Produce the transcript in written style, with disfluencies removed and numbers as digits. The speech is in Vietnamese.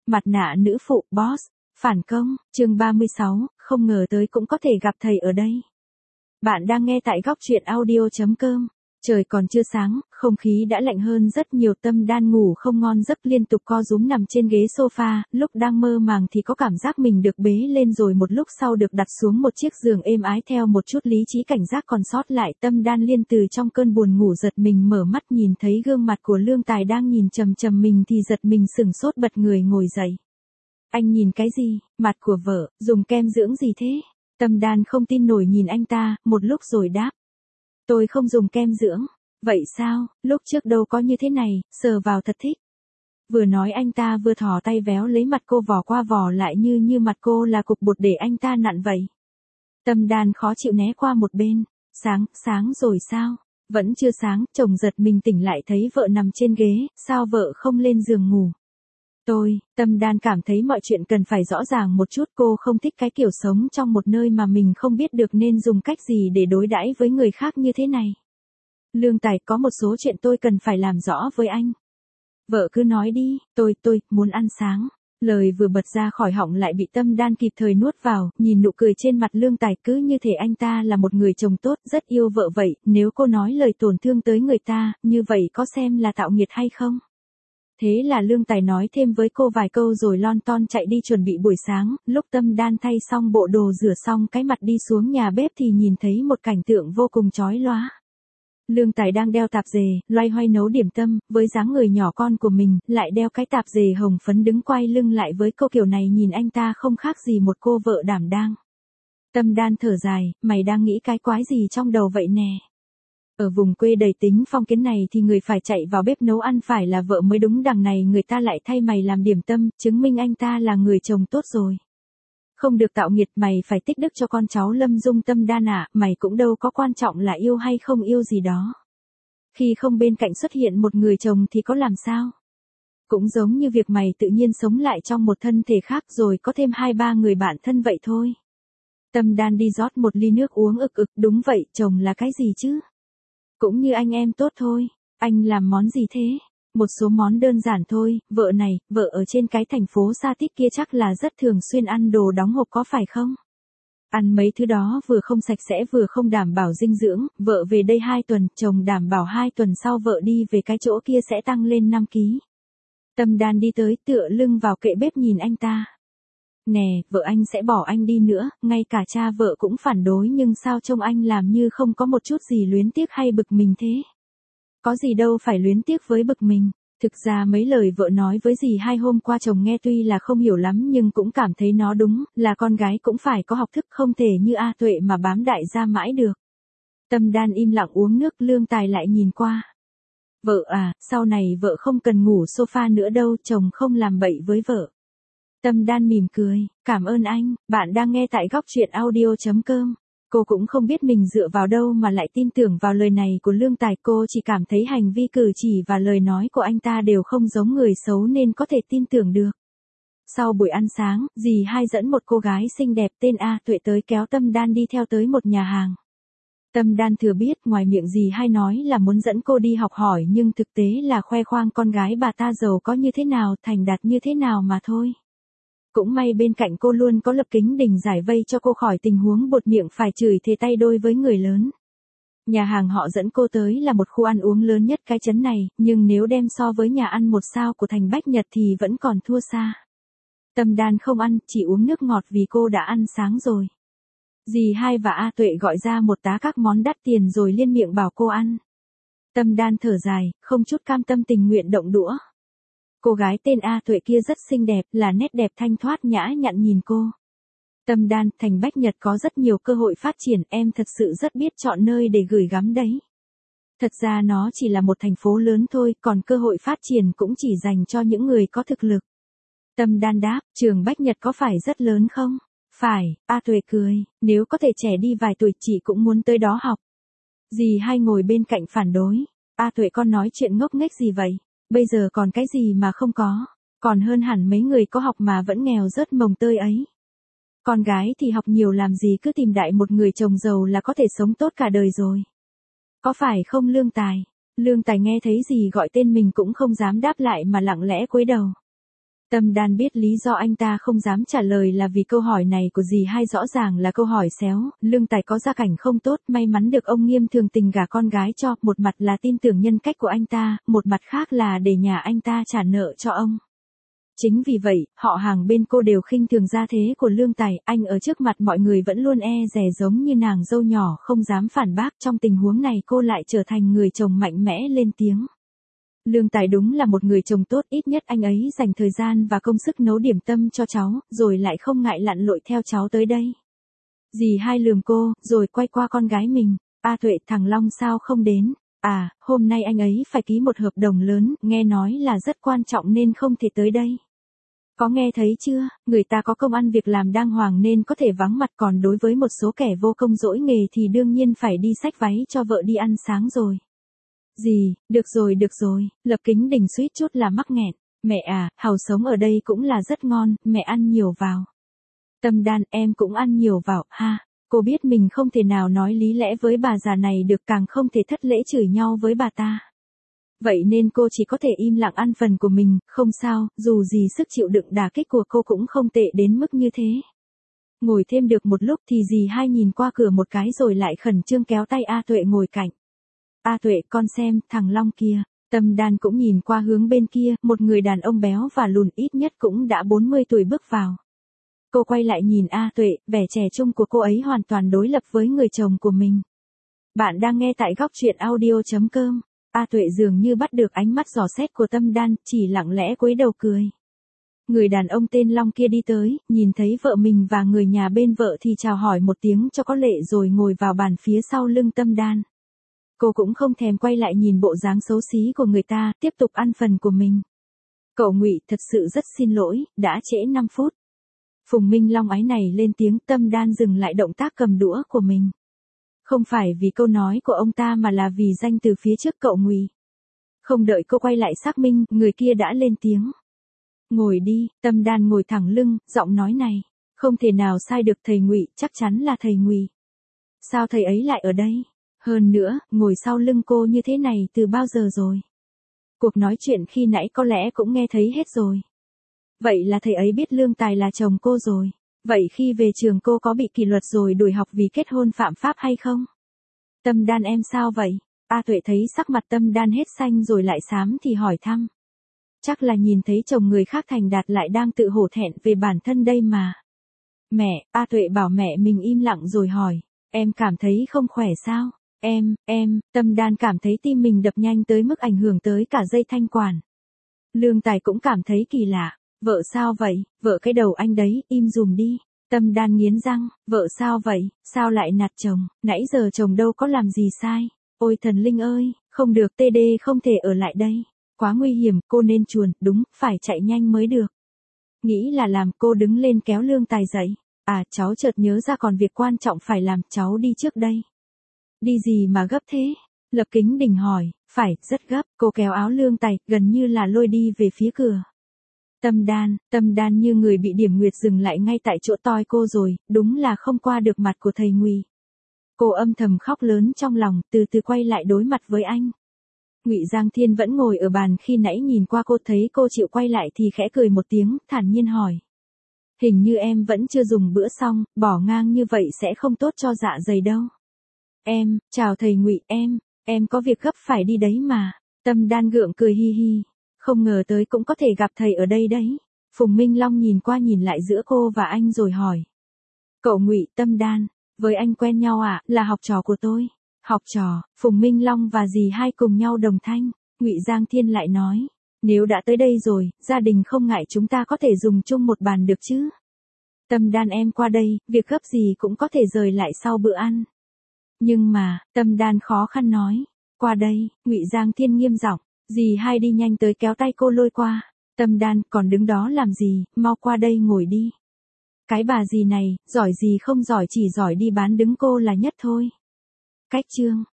Mặt nạ nữ phụ boss, phản công, chương 36, không ngờ tới cũng có thể gặp thầy ở đây. Bạn đang nghe tại góc truyện audio.com. Trời còn chưa sáng, không khí đã lạnh hơn rất nhiều. Tâm Đan ngủ không ngon giấc, liên tục co rúm nằm trên ghế sofa, lúc đang mơ màng thì có cảm giác mình được bế lên rồi một lúc sau được đặt xuống một chiếc giường êm ái. Theo một chút lý trí cảnh giác còn sót lại, Tâm Đan liên từ trong cơn buồn ngủ giật mình mở mắt, nhìn thấy gương mặt của Lương Tài đang nhìn chằm chằm mình thì giật mình sửng sốt, bật người ngồi dậy. Anh nhìn cái gì? Mặt của vợ, dùng kem dưỡng gì thế? Tâm Đan không tin nổi nhìn anh ta, một lúc rồi đáp. Tôi không dùng kem dưỡng. Vậy sao, lúc trước đâu có như thế này, sờ vào thật thích. Vừa nói anh ta vừa thò tay véo lấy mặt cô, vò qua vò lại như mặt cô là cục bột để anh ta nặn vậy. Tâm Đan khó chịu né qua một bên. Sáng rồi sao? Vẫn chưa sáng, chồng giật mình tỉnh lại thấy vợ nằm trên ghế, sao vợ không lên giường ngủ? Tâm Đan cảm thấy mọi chuyện cần phải rõ ràng một chút, cô không thích cái kiểu sống trong một nơi mà mình không biết được nên dùng cách gì để đối đãi với người khác như thế này. Lương Tài, có một số chuyện tôi cần phải làm rõ với anh. Vợ cứ nói đi, tôi muốn ăn sáng. Lời vừa bật ra khỏi họng lại bị Tâm Đan kịp thời nuốt vào, nhìn nụ cười trên mặt Lương Tài cứ như thể anh ta là một người chồng tốt, rất yêu vợ vậy, nếu cô nói lời tổn thương tới người ta, như vậy có xem là tạo nghiệt hay không? Thế là Lương Tài nói thêm với cô vài câu rồi lon ton chạy đi chuẩn bị buổi sáng. Lúc Tâm Đan thay xong bộ đồ, rửa xong cái mặt đi xuống nhà bếp thì nhìn thấy một cảnh tượng vô cùng chói lóa. Lương Tài đang đeo tạp dề, loay hoay nấu điểm tâm, với dáng người nhỏ con của mình, lại đeo cái tạp dề hồng phấn đứng quay lưng lại với cô, kiểu này nhìn anh ta không khác gì một cô vợ đảm đang. Tâm Đan thở dài, mày đang nghĩ cái quái gì trong đầu vậy nè? Ở vùng quê đầy tính phong kiến này thì người phải chạy vào bếp nấu ăn phải là vợ mới đúng, đằng này người ta lại thay mày làm điểm tâm, chứng minh anh ta là người chồng tốt rồi. Không được tạo nghiệt, mày phải tích đức cho con cháu Lâm Dung. Tâm Đan à, mày cũng đâu có quan trọng là yêu hay không yêu gì đó. Khi không bên cạnh xuất hiện một người chồng thì có làm sao? Cũng giống như việc mày tự nhiên sống lại trong một thân thể khác rồi có thêm 2-3 người bạn thân vậy thôi. Tâm Đan đi rót một ly nước uống ực, đúng vậy, chồng là cái gì chứ? Cũng như anh em tốt thôi. Anh làm món gì thế? Một số món đơn giản thôi. Vợ này, vợ ở trên cái thành phố xa tít kia chắc là rất thường xuyên ăn đồ đóng hộp có phải không? Ăn mấy thứ đó vừa không sạch sẽ vừa không đảm bảo dinh dưỡng. Vợ về đây 2 tuần, chồng đảm bảo 2 tuần sau vợ đi về cái chỗ kia sẽ tăng lên 5 ký. Tâm Đan đi tới, tựa lưng vào kệ bếp nhìn anh ta. Nè, vợ anh sẽ bỏ anh đi nữa, ngay cả cha vợ cũng phản đối, nhưng sao trông anh làm như không có một chút gì luyến tiếc hay bực mình thế? Có gì đâu phải luyến tiếc với bực mình. Thực ra mấy lời vợ nói với dì hai hôm qua chồng nghe tuy là không hiểu lắm nhưng cũng cảm thấy nó đúng, là con gái cũng phải có học thức, không thể như A Tuệ mà bám đại gia mãi được. Tâm Đan im lặng uống nước. Lương Tài lại nhìn qua. Vợ à, sau này vợ không cần ngủ sofa nữa đâu, chồng không làm bậy với vợ. Tâm Đan mỉm cười, cảm ơn anh. Bạn đang nghe tại góc truyện audio.com. Cô cũng không biết mình dựa vào đâu mà lại tin tưởng vào lời này của Lương Tài, cô chỉ cảm thấy hành vi cử chỉ và lời nói của anh ta đều không giống người xấu nên có thể tin tưởng được. Sau buổi ăn sáng, dì hai dẫn một cô gái xinh đẹp tên A Tuệ tới kéo Tâm Đan đi theo tới một nhà hàng. Tâm Đan thừa biết ngoài miệng dì hai nói là muốn dẫn cô đi học hỏi nhưng thực tế là khoe khoang con gái bà ta giàu có như thế nào, thành đạt như thế nào mà thôi. Cũng may bên cạnh cô luôn có Lập Kính Đình giải vây cho cô khỏi tình huống buột miệng phải chửi thề tay đôi với người lớn. Nhà hàng họ dẫn cô tới là một khu ăn uống lớn nhất cái trấn này, nhưng nếu đem so với nhà ăn 1 sao của thành Bách Nhật thì vẫn còn thua xa. Tâm Đan không ăn, chỉ uống nước ngọt vì cô đã ăn sáng rồi. Dì hai và A Tuệ gọi ra một tá các món đắt tiền rồi liên miệng bảo cô ăn. Tâm Đan thở dài, không chút cam tâm tình nguyện động đũa. Cô gái tên A Tuệ kia rất xinh đẹp, là nét đẹp thanh thoát nhã nhặn nhìn cô. Tâm Đan, thành Bách Nhật có rất nhiều cơ hội phát triển, em thật sự rất biết chọn nơi để gửi gắm đấy. Thật ra nó chỉ là một thành phố lớn thôi, còn cơ hội phát triển cũng chỉ dành cho những người có thực lực. Tâm Đan đáp, trường Bách Nhật có phải rất lớn không? Phải, A Tuệ cười, nếu có thể trẻ đi vài tuổi chị cũng muốn tới đó học. Dì hai ngồi bên cạnh phản đối, A Tuệ con nói chuyện ngốc nghếch gì vậy? Bây giờ còn cái gì mà không có, còn hơn hẳn mấy người có học mà vẫn nghèo rớt mồng tơi ấy. Con gái thì học nhiều làm gì, cứ tìm đại một người chồng giàu là có thể sống tốt cả đời rồi. Có phải không Lương Tài? Lương Tài nghe thấy dì gọi tên mình cũng không dám đáp lại mà lặng lẽ cúi đầu. Tâm Đan biết lý do anh ta không dám trả lời là vì câu hỏi này của dì hai rõ ràng là câu hỏi xéo, Lương Tài có gia cảnh không tốt, may mắn được ông Nghiêm thường tình gả con gái cho, một mặt là tin tưởng nhân cách của anh ta, một mặt khác là để nhà anh ta trả nợ cho ông. Chính vì vậy, họ hàng bên cô đều khinh thường gia thế của Lương Tài, anh ở trước mặt mọi người vẫn luôn e dè giống như nàng dâu nhỏ không dám phản bác, trong tình huống này cô lại trở thành người chồng mạnh mẽ lên tiếng. Lương Tài đúng là một người chồng tốt, ít nhất anh ấy dành thời gian và công sức nấu điểm tâm cho cháu, rồi lại không ngại lặn lội theo cháu tới đây. Dì hai lườm cô, rồi quay qua con gái mình, A Tuệ thằng Long sao không đến, à, hôm nay anh ấy phải ký một hợp đồng lớn, nghe nói là rất quan trọng nên không thể tới đây. Có nghe thấy chưa, người ta có công ăn việc làm đàng hoàng nên có thể vắng mặt, còn đối với một số kẻ vô công dỗi nghề thì đương nhiên phải đi xách váy cho vợ đi ăn sáng rồi. Dì, được rồi, Lập Kính Đình suýt chút là mắc nghẹn, mẹ à, hàu sống ở đây cũng là rất ngon, mẹ ăn nhiều vào. Tâm Đan, em cũng ăn nhiều vào, ha, cô biết mình không thể nào nói lý lẽ với bà già này được, càng không thể thất lễ chửi nhau với bà ta. Vậy nên cô chỉ có thể im lặng ăn phần của mình, không sao, dù gì sức chịu đựng đả kích của cô cũng không tệ đến mức như thế. Ngồi thêm được một lúc thì dì hai nhìn qua cửa một cái rồi lại khẩn trương kéo tay A Tuệ ngồi cạnh. A Tuệ, con xem, thằng Long kia. Tâm Đan cũng nhìn qua hướng bên kia, một người đàn ông béo và lùn ít nhất cũng đã 40 tuổi bước vào. Cô quay lại nhìn A Tuệ, vẻ trẻ trung của cô ấy hoàn toàn đối lập với người chồng của mình. Bạn đang nghe tại góc truyện audio.com. A Tuệ dường như bắt được ánh mắt dò xét của Tâm Đan, chỉ lặng lẽ cúi đầu cười. Người đàn ông tên Long kia đi tới, nhìn thấy vợ mình và người nhà bên vợ thì chào hỏi một tiếng cho có lệ rồi ngồi vào bàn phía sau lưng Tâm Đan. Cô cũng không thèm quay lại nhìn bộ dáng xấu xí của người ta, tiếp tục ăn phần của mình. Cậu Ngụy, thật sự rất xin lỗi, đã trễ 5 phút. Phùng Minh Long áy này lên tiếng. Tâm Đan dừng lại động tác cầm đũa của mình. Không phải vì câu nói của ông ta mà là vì danh từ phía trước cậu Ngụy. Không đợi cô quay lại xác minh, người kia đã lên tiếng. Ngồi đi, Tâm Đan ngồi thẳng lưng, giọng nói này, không thể nào sai được thầy Ngụy, chắc chắn là thầy Ngụy. Sao thầy ấy lại ở đây? Hơn nữa, ngồi sau lưng cô như thế này từ bao giờ rồi? Cuộc nói chuyện khi nãy có lẽ cũng nghe thấy hết rồi. Vậy là thầy ấy biết Lương Tài là chồng cô rồi. Vậy khi về trường cô có bị kỷ luật rồi đuổi học vì kết hôn phạm pháp hay không? Tâm Đan em sao vậy? A Tuệ thấy sắc mặt Tâm Đan hết xanh rồi lại xám thì hỏi thăm. Chắc là nhìn thấy chồng người khác thành đạt lại đang tự hổ thẹn về bản thân đây mà. Mẹ, A Tuệ bảo mẹ mình im lặng rồi hỏi. Em cảm thấy không khỏe sao? Tâm Đan cảm thấy tim mình đập nhanh tới mức ảnh hưởng tới cả dây thanh quản. Lương Tài cũng cảm thấy kỳ lạ. Vợ sao vậy? Vợ cái đầu anh đấy, im dùm đi. Tâm Đan nghiến răng, vợ sao vậy? Sao lại nạt chồng? Nãy giờ chồng đâu có làm gì sai. Ôi thần linh ơi, không được, TD không thể ở lại đây. Quá nguy hiểm, cô nên chuồn, đúng, phải chạy nhanh mới được. Nghĩ là làm, cô đứng lên kéo Lương Tài dậy. À, cháu chợt nhớ ra còn việc quan trọng phải làm, cháu đi trước đây. Đi gì mà gấp thế? Lập Kính Đình hỏi, phải, rất gấp, cô kéo áo Lương Tài, gần như là lôi đi về phía cửa. Tâm Đan như người bị điểm nguyệt dừng lại ngay tại chỗ toi cô rồi, đúng là không qua được mặt của thầy Ngụy. Cô âm thầm khóc lớn trong lòng, từ từ quay lại đối mặt với anh. Ngụy Giang Thiên vẫn ngồi ở bàn, khi nãy nhìn qua cô thấy cô chịu quay lại thì khẽ cười một tiếng, thản nhiên hỏi. Hình như em vẫn chưa dùng bữa xong, bỏ ngang như vậy sẽ không tốt cho dạ dày đâu. Chào thầy Ngụy, em có việc gấp phải đi đấy mà. Tâm Đan gượng cười hi hi. Không ngờ tới cũng có thể gặp thầy ở đây đấy. Phùng Minh Long nhìn qua nhìn lại giữa cô và anh rồi hỏi. Cậu Ngụy, Tâm Đan, với anh quen nhau à, là học trò của tôi. Học trò, Phùng Minh Long và dì hai cùng nhau đồng thanh. Ngụy Giang Thiên lại nói. Nếu đã tới đây rồi, gia đình không ngại chúng ta có thể dùng chung một bàn được chứ. Tâm Đan em qua đây, việc gấp gì cũng có thể rời lại sau bữa ăn. Nhưng mà, Tâm Đan khó khăn nói. Qua đây, Ngụy Giang Thiên nghiêm giọng. Dì hai đi nhanh tới kéo tay cô lôi qua. Tâm Đan, còn đứng đó làm gì, mau qua đây ngồi đi. Cái bà dì này, giỏi gì không giỏi, chỉ giỏi đi bán đứng cô là nhất thôi. Cách chương.